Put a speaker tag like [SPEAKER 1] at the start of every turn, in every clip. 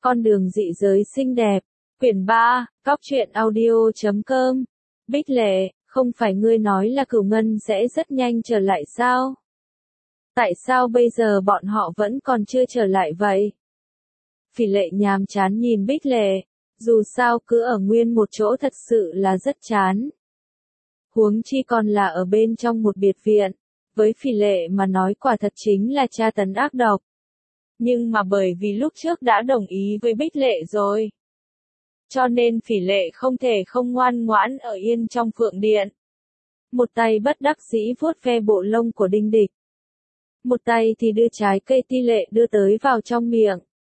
[SPEAKER 1] Con đường dị giới xinh đẹp. Quyển 3, talktruyện.audio.com. Bích Lệ, không phải ngươi nói là Cửu Ngân sẽ rất nhanh trở lại sao? Tại sao bây giờ bọn họ vẫn còn chưa trở lại vậy? Phỉ Lệ nhàm chán nhìn Bích Lệ, dù sao cứ ở nguyên một chỗ thật sự là rất chán. Huống chi còn là ở bên trong một biệt viện, với Phỉ Lệ mà nói quả thật chính là tra tấn ác độc. Nhưng mà bởi vì lúc trước đã đồng ý với Bích Lệ rồi, cho nên Phỉ Lệ không thể không ngoan ngoãn ở yên trong Phượng Điện. Một tay bất đắc dĩ vuốt ve bộ lông của Đinh Địch. Một tay thì đưa trái cây ti lệ đưa tới vào trong miệng.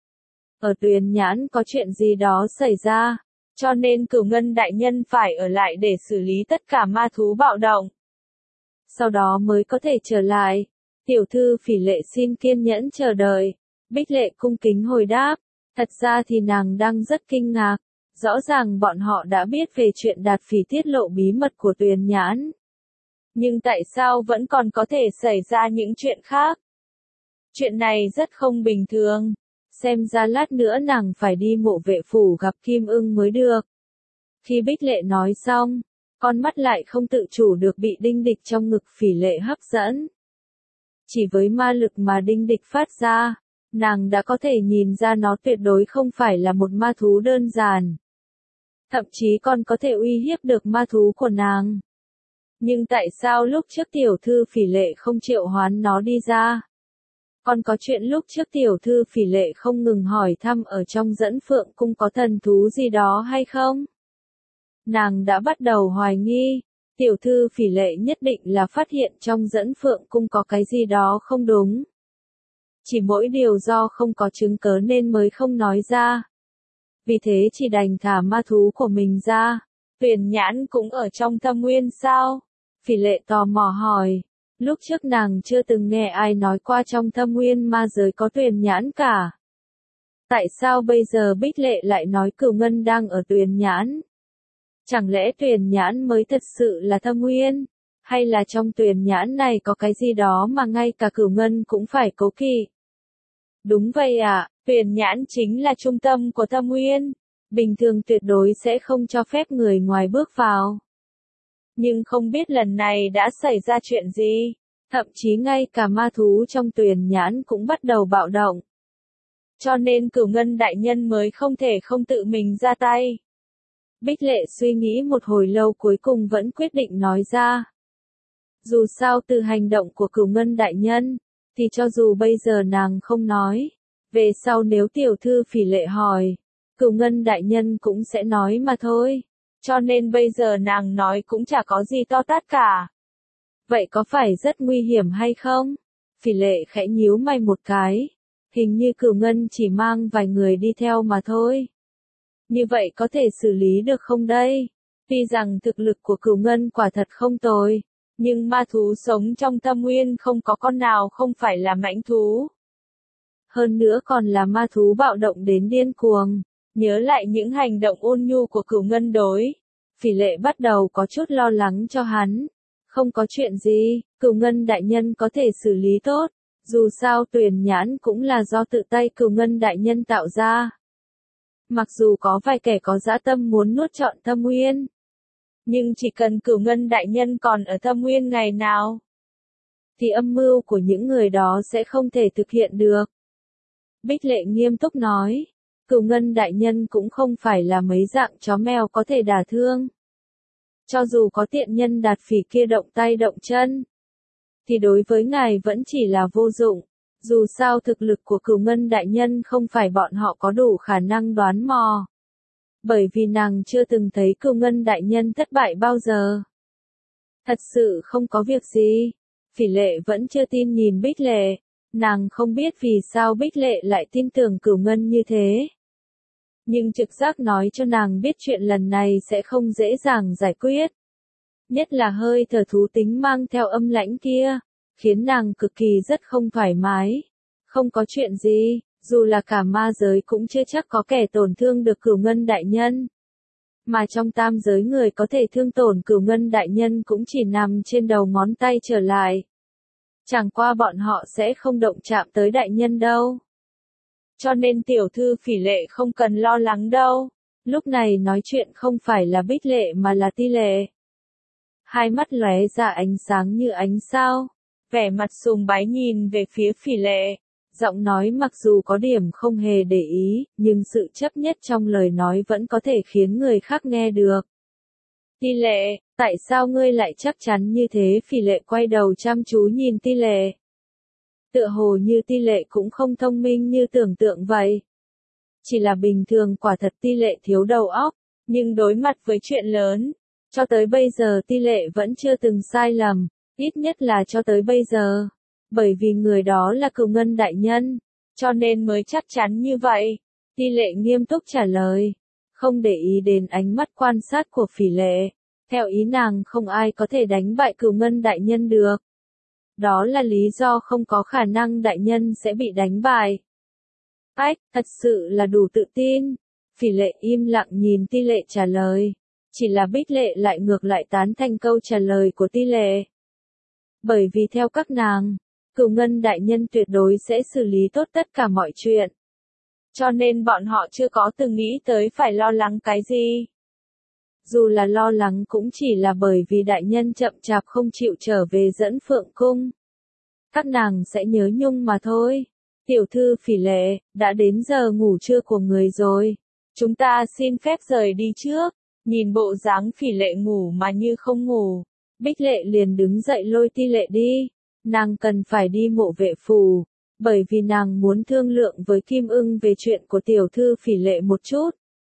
[SPEAKER 1] Ở Tuyền Nhãn có chuyện gì đó xảy ra, cho nên Cửu Ngân đại nhân phải ở lại để xử lý tất cả ma thú bạo động. Sau đó mới có thể trở lại. Tiểu thư Phỉ Lệ xin kiên nhẫn chờ đợi. Bích Lệ cung kính hồi đáp. Thật ra thì nàng đang rất kinh ngạc. Rõ ràng bọn họ đã biết về chuyện Đạt Phỉ tiết lộ bí mật của Tuyền Nhãn. Nhưng tại sao vẫn còn có thể xảy ra những chuyện khác? Chuyện này rất không bình thường. Xem ra lát nữa nàng phải đi Mộ Vệ phủ gặp Kim Ưng mới được. Khi Bích Lệ nói xong, con mắt lại không tự chủ được bị Đinh Địch trong ngực Phỉ Lệ hấp dẫn. Chỉ với ma lực mà Đinh Địch phát ra, nàng đã có thể nhìn ra nó tuyệt đối không phải là một ma thú đơn giản. Thậm chí còn có thể uy hiếp được ma thú của nàng. Nhưng tại sao lúc trước tiểu thư Phỉ Lệ không triệu hoán nó đi ra? Còn có chuyện lúc trước tiểu thư Phỉ Lệ không ngừng hỏi thăm ở trong Dẫn Phượng cung có thần thú gì đó hay không? Nàng đã bắt đầu hoài nghi, tiểu thư Phỉ Lệ nhất định là phát hiện trong Dẫn Phượng cung có cái gì đó không đúng. Chỉ mỗi điều do không có chứng cớ nên mới không nói ra. Vì thế chỉ đành thả ma thú của mình ra. Tuyền Nhãn cũng ở trong Thâm Nguyên sao? Phỉ Lệ tò mò hỏi. Lúc trước nàng chưa từng nghe ai nói qua trong Thâm Nguyên ma giới có Tuyền Nhãn cả. Tại sao bây giờ Bích Lệ lại nói Cửu Ngân đang ở Tuyền Nhãn? Chẳng lẽ Tuyền Nhãn mới thật sự là Thâm Nguyên? Hay là trong Tuyền Nhãn này có cái gì đó mà ngay cả Cửu Ngân cũng phải cố kỵ? Đúng vậy ạ, Tuyền Nhãn chính là trung tâm của Thâm Nguyên. Bình thường tuyệt đối sẽ không cho phép người ngoài bước vào. Nhưng không biết lần này đã xảy ra chuyện gì, thậm chí ngay cả ma thú trong Tuyền Nhãn cũng bắt đầu bạo động. Cho nên Cửu Ngân đại nhân mới không thể không tự mình ra tay. Bích Lệ suy nghĩ một hồi lâu cuối cùng vẫn quyết định nói ra. Dù sao từ hành động của Cửu Ngân đại nhân, thì cho dù bây giờ nàng không nói, về sau nếu tiểu thư Phỉ Lệ hỏi, Cửu Ngân đại nhân cũng sẽ nói mà thôi. Cho nên bây giờ nàng nói cũng chả có gì to tát cả. Vậy có phải rất nguy hiểm hay không? Phỉ Lệ khẽ nhíu mày một cái. Hình như Cửu Ngân chỉ mang vài người đi theo mà thôi. Như vậy có thể xử lý được không đây? Tuy rằng thực lực của Cửu Ngân quả thật không tồi, nhưng ma thú sống trong Thâm Nguyên không có con nào không phải là mãnh thú. Hơn nữa còn là ma thú bạo động đến điên cuồng. Nhớ lại những hành động ôn nhu của Cửu Ngân đối. Phỉ Lệ bắt đầu có chút lo lắng cho hắn. Không có chuyện gì, Cửu Ngân đại nhân có thể xử lý tốt. Dù sao Tuyền Nhãn cũng là do tự tay Cửu Ngân đại nhân tạo ra. Mặc dù có vài kẻ có dã tâm muốn nuốt trọn Thâm Nguyên. Nhưng chỉ cần Cửu Ngân đại nhân còn ở Thâm Nguyên ngày nào, thì âm mưu của những người đó sẽ không thể thực hiện được. Bích Lệ nghiêm túc nói. Cửu Ngân đại nhân cũng không phải là mấy dạng chó mèo có thể đả thương. Cho dù có tiện nhân Đạt Phỉ kia động tay động chân, thì đối với ngài vẫn chỉ là vô dụng. Dù sao thực lực của Cửu Ngân đại nhân không phải bọn họ có đủ khả năng đoán mò. Bởi vì nàng chưa từng thấy Cửu Ngân đại nhân thất bại bao giờ. Thật sự không có việc gì. Phỉ Lệ vẫn chưa tin nhìn Bích Lệ. Nàng không biết vì sao Bích Lệ lại tin tưởng Cửu Ngân như thế. Nhưng trực giác nói cho nàng biết chuyện lần này sẽ không dễ dàng giải quyết. Nhất là hơi thở thú tính mang theo âm lãnh kia, khiến nàng cực kỳ rất không thoải mái. Không có chuyện gì, dù là cả ma giới cũng chưa chắc có kẻ tổn thương được Cửu Ngân đại nhân. Mà trong tam giới người có thể thương tổn Cửu Ngân đại nhân cũng chỉ nằm trên đầu ngón tay trở lại. Chẳng qua bọn họ sẽ không động chạm tới đại nhân đâu. cho nên tiểu thư Phỉ Lệ không cần lo lắng đâu. Lúc này nói chuyện không phải là Bích Lệ mà là Ti Lệ. Hai mắt lóe ra ánh sáng như ánh sao, vẻ mặt sùng bái nhìn về phía Phỉ Lệ. Giọng nói mặc dù có điểm không hề để ý, nhưng sự chấp nhất trong lời nói vẫn có thể khiến người khác nghe được. Ti Lệ, tại sao ngươi lại chắc chắn như thế? Phỉ Lệ quay đầu chăm chú nhìn Ti Lệ. Tựa hồ như Ti Lệ cũng không thông minh như tưởng tượng vậy. Chỉ là bình thường, quả thật Ti Lệ thiếu đầu óc, nhưng đối mặt với chuyện lớn, cho tới bây giờ Ti Lệ vẫn chưa từng sai lầm, ít nhất là cho tới bây giờ. Bởi vì người đó là Cửu Ngân đại nhân, cho nên mới chắc chắn như vậy. Ti Lệ nghiêm túc trả lời, không để ý đến ánh mắt quan sát của Phỉ Lệ. Theo ý nàng, không ai có thể đánh bại Cửu Ngân đại nhân được. Đó là lý do không có khả năng đại nhân sẽ bị đánh bại. Ách, thật sự là đủ tự tin. Phỉ Lệ im lặng nhìn Ti Lệ trả lời. Chỉ là Bích Lệ lại ngược lại tán thành câu trả lời của Ti Lệ. Bởi vì theo các nàng, Cửu Ngân đại nhân tuyệt đối sẽ xử lý tốt tất cả mọi chuyện. Cho nên bọn họ chưa có từng nghĩ tới phải lo lắng cái gì. Dù là lo lắng cũng chỉ là bởi vì đại nhân chậm chạp không chịu trở về dẫn Phượng cung. Các nàng sẽ nhớ nhung mà thôi. Tiểu thư Phỉ Lệ, đã đến giờ ngủ trưa của người rồi. Chúng ta xin phép rời đi trước. Nhìn bộ dáng Phỉ Lệ ngủ mà như không ngủ, Bích Lệ liền đứng dậy lôi Ti Lệ đi. Nàng cần phải đi Mộ Vệ phủ, bởi vì nàng muốn thương lượng với Kim Ưng về chuyện của tiểu thư Phỉ Lệ một chút.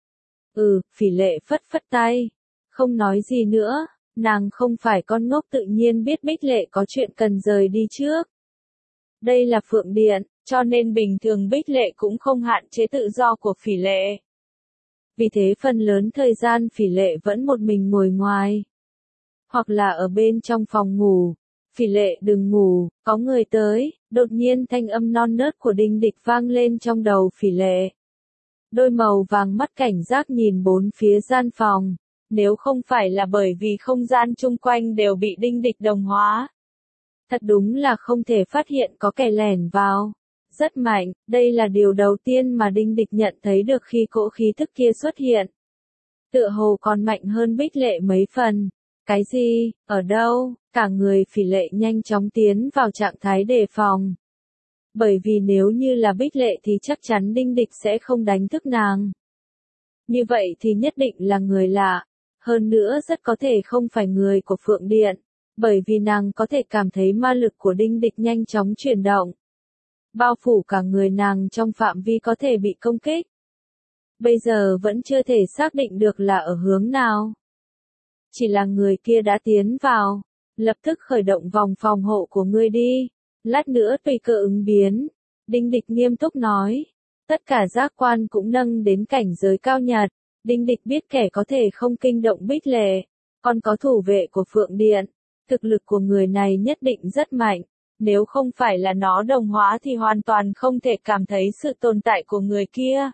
[SPEAKER 1] Phỉ Lệ phất phất tay, không nói gì nữa, nàng không phải con ngốc, tự nhiên biết Bích Lệ có chuyện cần rời đi trước. Đây là Phượng Điện, cho nên bình thường Bích Lệ cũng không hạn chế tự do của Phỉ Lệ. Vì thế phần lớn thời gian Phỉ Lệ vẫn một mình ngồi ngoài, hoặc là ở bên trong phòng ngủ. Phỉ Lệ đừng ngủ, có người tới. Đột nhiên thanh âm non nớt của Đinh Địch vang lên trong đầu Phỉ Lệ. Đôi màu vàng mắt cảnh giác nhìn bốn phía gian phòng. Nếu không phải là bởi vì không gian chung quanh đều bị Đinh Địch đồng hóa, thật đúng là không thể phát hiện có kẻ lẻn vào. Rất mạnh, đây là điều đầu tiên mà Đinh Địch nhận thấy được khi cỗ khí thức kia xuất hiện. Tựa hồ còn mạnh hơn Bích Lệ mấy phần. Cái gì, ở đâu? Cả người Phỉ Lệ nhanh chóng tiến vào trạng thái đề phòng. Bởi vì nếu như là Bích Lệ thì chắc chắn Đinh Địch sẽ không đánh thức nàng. Như vậy thì nhất định là người lạ. Hơn nữa rất có thể không phải người của Phượng Điện. Bởi vì nàng có thể cảm thấy ma lực của Đinh Địch nhanh chóng chuyển động. Bao phủ cả người nàng trong phạm vi có thể bị công kích. Bây giờ vẫn chưa thể xác định được là ở hướng nào. Chỉ là người kia đã tiến vào. Lập tức khởi động vòng phòng hộ của ngươi đi. Lát nữa tùy cơ ứng biến. Đinh Địch nghiêm túc nói. Tất cả giác quan cũng nâng đến cảnh giới cao nhật. Đinh Địch biết kẻ có thể không kinh động Bích Lệ. Còn có thủ vệ của Phượng Điện. Thực lực của người này nhất định rất mạnh. Nếu không phải là nó đồng hóa thì hoàn toàn không thể cảm thấy sự tồn tại của người kia.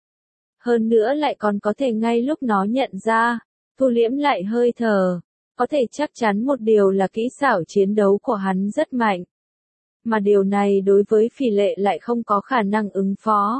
[SPEAKER 1] Hơn nữa lại còn có thể ngay lúc nó nhận ra, thu liễm lại hơi thở. Có thể chắc chắn một điều là kỹ xảo chiến đấu của hắn rất mạnh. Mà điều này đối với Phỉ Lệ lại không có khả năng ứng phó.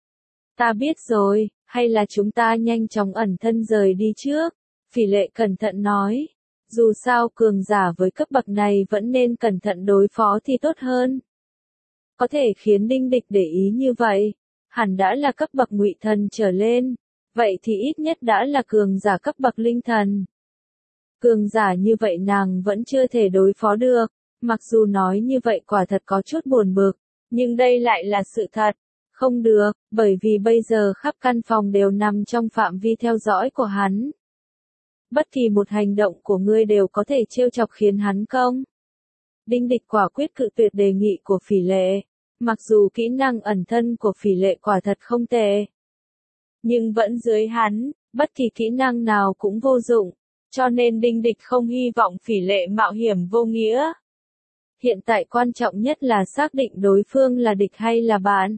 [SPEAKER 1] Ta biết rồi, hay là chúng ta nhanh chóng ẩn thân rời đi trước. Phỉ Lệ cẩn thận nói. Dù sao cường giả với cấp bậc này vẫn nên cẩn thận đối phó thì tốt hơn. Có thể khiến Đinh Địch để ý như vậy, hẳn đã là cấp bậc ngụy thần trở lên, vậy thì ít nhất đã là cường giả cấp bậc linh thần. Cường giả như vậy nàng vẫn chưa thể đối phó được, mặc dù nói như vậy quả thật có chút buồn bực, nhưng đây lại là sự thật. Không được, bởi vì bây giờ khắp căn phòng đều nằm trong phạm vi theo dõi của hắn. Bất kỳ một hành động của ngươi đều có thể trêu chọc khiến hắn công. Đinh Địch quả quyết cự tuyệt đề nghị của Phỉ Lệ. Mặc dù kỹ năng ẩn thân của Phỉ Lệ quả thật không tệ, nhưng vẫn dưới hắn, bất kỳ kỹ năng nào cũng vô dụng. Cho nên Đinh Địch không hy vọng Phỉ Lệ mạo hiểm vô nghĩa. Hiện tại quan trọng nhất là xác định đối phương là địch hay là bạn.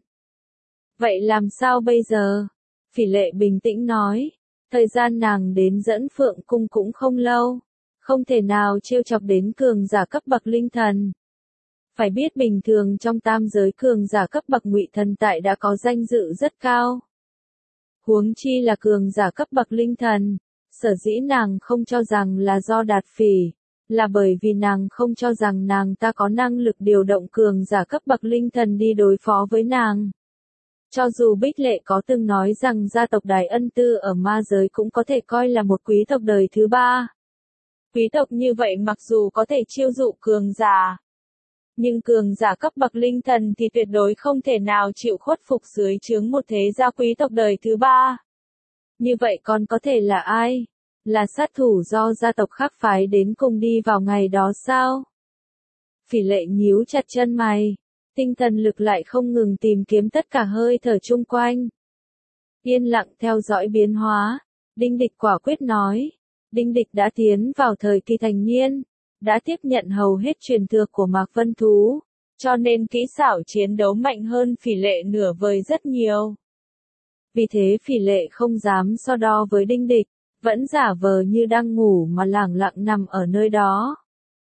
[SPEAKER 1] Vậy làm sao bây giờ? Phỉ Lệ bình tĩnh nói. Thời gian nàng đến dẫn Phượng cung cũng không lâu. Không thể nào trêu chọc đến cường giả cấp bậc linh thần. Phải biết bình thường trong tam giới cường giả cấp bậc ngụy thần tại đã có danh dự rất cao. Huống chi là cường giả cấp bậc linh thần, sở dĩ nàng không cho rằng là do Đạt Phỉ, là bởi vì nàng không cho rằng nàng ta có năng lực điều động cường giả cấp bậc linh thần đi đối phó với nàng. Cho dù Bích Lệ có từng nói rằng gia tộc Đài Ân Tư ở ma giới cũng có thể coi là một quý tộc đời thứ ba. Quý tộc như vậy mặc dù có thể chiêu dụ cường giả, nhưng cường giả cấp bậc linh thần thì tuyệt đối không thể nào chịu khuất phục dưới trướng một thế gia quý tộc đời thứ ba. Như vậy còn có thể là ai? Là sát thủ do gia tộc khác phái đến cùng đi vào ngày đó sao? Phỉ Lệ nhíu chặt chân mày, tinh thần lực lại không ngừng tìm kiếm tất cả hơi thở chung quanh. Yên lặng theo dõi biến hóa, Đinh Địch quả quyết nói. Đinh Địch đã tiến vào thời kỳ thành niên, đã tiếp nhận hầu hết truyền thừa của Mạc Vân Thú, cho nên kỹ xảo chiến đấu mạnh hơn Phỉ Lệ nửa vời rất nhiều. Vì thế Phỉ Lệ không dám so đo với Đinh Địch, vẫn giả vờ như đang ngủ mà lẳng lặng nằm ở nơi đó.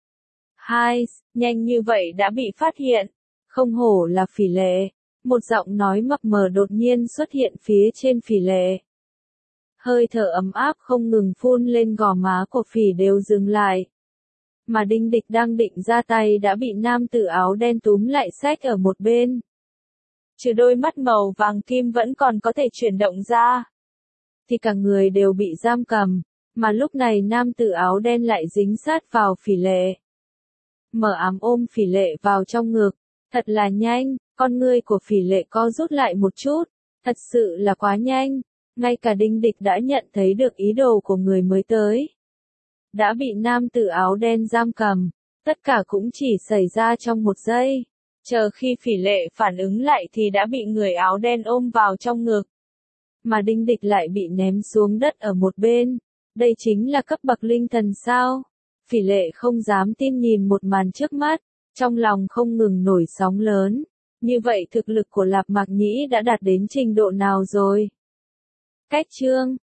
[SPEAKER 1] Hai, nhanh như vậy đã bị phát hiện, không hổ là Phỉ Lệ, một giọng nói mập mờ đột nhiên xuất hiện phía trên Phỉ Lệ. Hơi thở ấm áp không ngừng phun lên gò má của Phỉ đều dừng lại. Mà Đinh Địch đang định ra tay đã bị nam tử áo đen túm lại xách ở một bên. Trừ đôi mắt màu vàng kim vẫn còn có thể chuyển động ra, thì cả người đều bị giam cầm, mà lúc này nam tử áo đen lại dính sát vào Phỉ Lệ. Mở ám ôm Phỉ Lệ vào trong ngực, thật là nhanh, con ngươi của Phỉ Lệ co rút lại một chút, thật sự là quá nhanh, ngay cả Đinh Địch đã nhận thấy được ý đồ của người mới tới. Đã bị nam tử áo đen giam cầm, tất cả cũng chỉ xảy ra trong một giây. Chờ khi Phỉ Lệ phản ứng lại thì đã bị người áo đen ôm vào trong ngực. Mà Đinh Địch lại bị ném xuống đất ở một bên. Đây chính là cấp bậc linh thần sao? Phỉ Lệ không dám tin nhìn một màn trước mắt, trong lòng không ngừng nổi sóng lớn. Như vậy thực lực của Lạp Mạc Nhĩ đã đạt đến trình độ nào rồi? Cách chương